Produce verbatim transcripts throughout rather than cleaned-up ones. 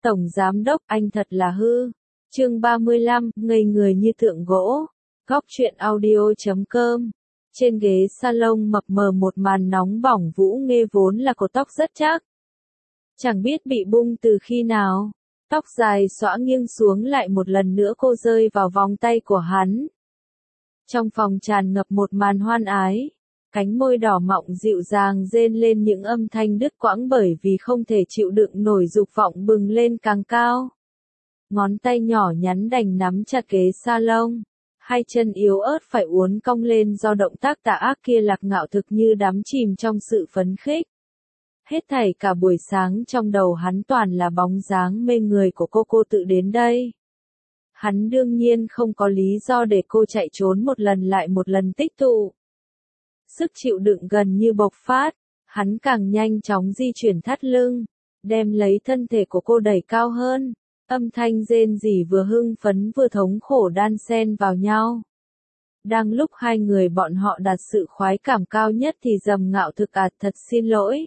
Tổng giám đốc, anh thật là hư. Chương ba mươi lăm, ngây người như tượng gỗ. Góc truyện audio chấm com. Trên ghế salon mập mờ một màn nóng bỏng, Vũ Nghê vốn là cột tóc rất chắc. Chẳng biết bị bung từ khi nào. Tóc dài xõa nghiêng xuống, lại một lần nữa cô rơi vào vòng tay của hắn. Trong phòng tràn ngập một màn hoan ái. Cánh môi đỏ mọng dịu dàng rên lên những âm thanh đứt quãng bởi vì không thể chịu đựng nổi dục vọng bừng lên càng cao. Ngón tay nhỏ nhắn đành nắm chặt ghế salon. Hai chân yếu ớt phải uốn cong lên do động tác tà ác kia. Lạc Ngạo thực như đắm chìm trong sự phấn khích. Hết thảy cả buổi sáng trong đầu hắn toàn là bóng dáng mê người của cô cô tự đến đây. Hắn đương nhiên không có lý do để cô chạy trốn một lần lại một lần tích tụ. Sức chịu đựng gần như bộc phát, hắn càng nhanh chóng di chuyển thắt lưng, đem lấy thân thể của cô đẩy cao hơn. Âm thanh rên rỉ vừa hưng phấn vừa thống khổ đan xen vào nhau. Đang lúc hai người bọn họ đạt sự khoái cảm cao nhất thì Dầm Ngạo thực à, thật xin lỗi.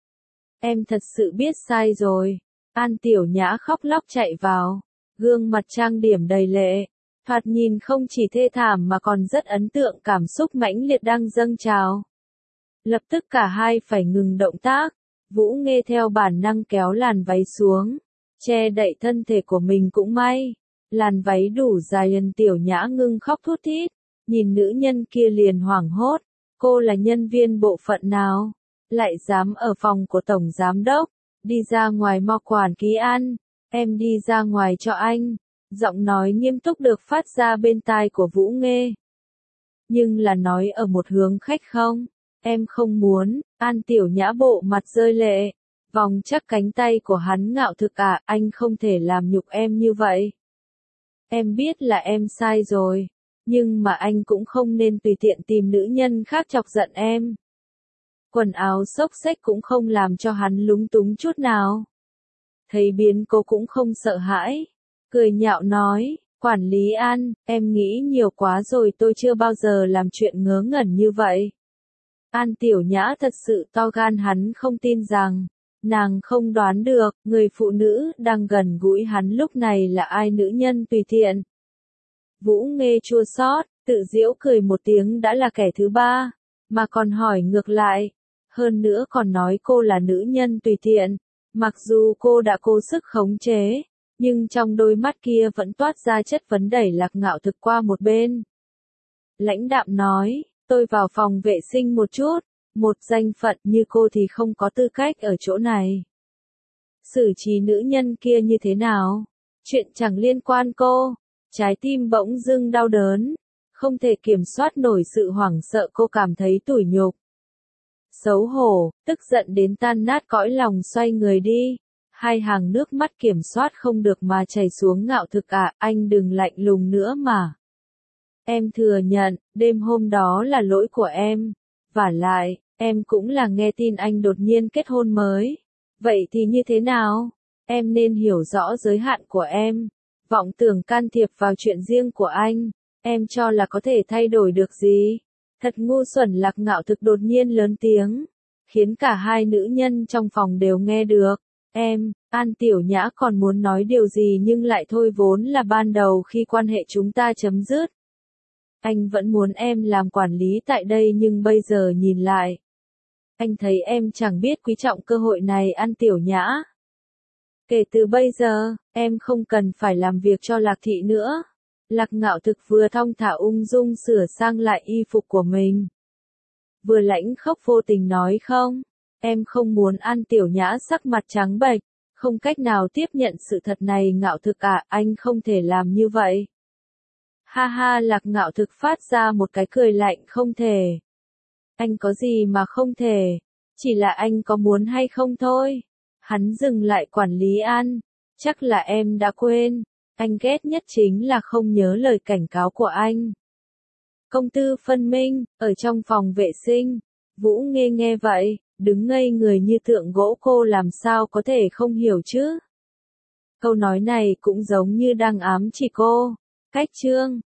Em thật sự biết sai rồi. An Tiểu Nhã khóc lóc chạy vào, gương mặt trang điểm đầy lệ. Thoạt nhìn không chỉ thê thảm mà còn rất ấn tượng, cảm xúc mãnh liệt đang dâng trào. Lập tức cả hai phải ngừng động tác. Vũ Nghê theo bản năng kéo làn váy xuống, che đậy thân thể của mình cũng may. Làn váy đủ dài, An Tiểu Nhã ngưng khóc thút thít, nhìn nữ nhân kia liền hoảng hốt. Cô là nhân viên bộ phận nào? Lại dám ở phòng của tổng giám đốc? Đi ra ngoài mau quản ký ăn, em đi ra ngoài cho anh. Giọng nói nghiêm túc được phát ra bên tai của Vũ Nghê. Nhưng là nói ở một hướng khách không? Em không muốn. An Tiểu Nhã bộ mặt rơi lệ, vòng chắc cánh tay của hắn. Ngạo thực à, anh không thể làm nhục em như vậy. Em biết là em sai rồi, nhưng mà anh cũng không nên tùy tiện tìm nữ nhân khác chọc giận em. Quần áo xốc xếch cũng không làm cho hắn lúng túng chút nào. Thấy biến cô cũng không sợ hãi, cười nhạo nói, quản lý An, em nghĩ nhiều quá rồi, tôi chưa bao giờ làm chuyện ngớ ngẩn như vậy. An Tiểu Nhã thật sự to gan, hắn không tin rằng, nàng không đoán được, người phụ nữ đang gần gũi hắn lúc này là ai, nữ nhân tùy tiện. Vũ Nghê chua xót, tự giễu cười một tiếng, đã là kẻ thứ ba, mà còn hỏi ngược lại. Hơn nữa còn nói cô là nữ nhân tùy tiện, mặc dù cô đã cố sức khống chế. Nhưng trong đôi mắt kia vẫn toát ra chất vấn, đẩy Lạc Ngạo thực qua một bên. Lãnh đạm nói, tôi vào phòng vệ sinh một chút, một danh phận như cô thì không có tư cách ở chỗ này. Xử trí nữ nhân kia như thế nào? Chuyện chẳng liên quan cô. Trái tim bỗng dưng đau đớn, không thể kiểm soát nổi sự hoảng sợ, cô cảm thấy tủi nhục. Xấu hổ, tức giận đến tan nát cõi lòng, xoay người đi. Hai hàng nước mắt kiểm soát không được mà chảy xuống. Ngạo thực à, anh đừng lạnh lùng nữa mà. Em thừa nhận, đêm hôm đó là lỗi của em. Vả lại, em cũng là nghe tin anh đột nhiên kết hôn mới. Vậy thì như thế nào? Em nên hiểu rõ giới hạn của em. Vọng tưởng can thiệp vào chuyện riêng của anh, em cho là có thể thay đổi được gì? Thật ngu xuẩn. Lạc Ngạo thực đột nhiên lớn tiếng, khiến cả hai nữ nhân trong phòng đều nghe được. Em, An Tiểu Nhã còn muốn nói điều gì nhưng lại thôi, vốn là ban đầu khi quan hệ chúng ta chấm dứt. Anh vẫn muốn em làm quản lý tại đây, nhưng bây giờ nhìn lại, anh thấy em chẳng biết quý trọng cơ hội này. An Tiểu Nhã, kể từ bây giờ, em không cần phải làm việc cho Lạc thị nữa. Lạc Ngạo thực vừa thong thả ung dung sửa sang lại y phục của mình, vừa lãnh khốc vô tình nói, không, em không muốn. An Tiểu Nhã sắc mặt trắng bệch, không cách nào tiếp nhận sự thật này. Ngạo thực à, anh không thể làm như vậy. Ha ha. Lạc Ngạo thực phát ra một cái cười lạnh, không thể. Anh có gì mà không thể, chỉ là anh có muốn hay không thôi. Hắn dừng lại, quản lý An, chắc là em đã quên, anh ghét nhất chính là không nhớ lời cảnh cáo của anh. Công tư phân minh, ở trong phòng vệ sinh. Vũ Nghê nghe vậy, đứng ngây người như tượng gỗ, cô làm sao có thể không hiểu chứ? Câu nói này cũng giống như đang ám chỉ cô. Cách chương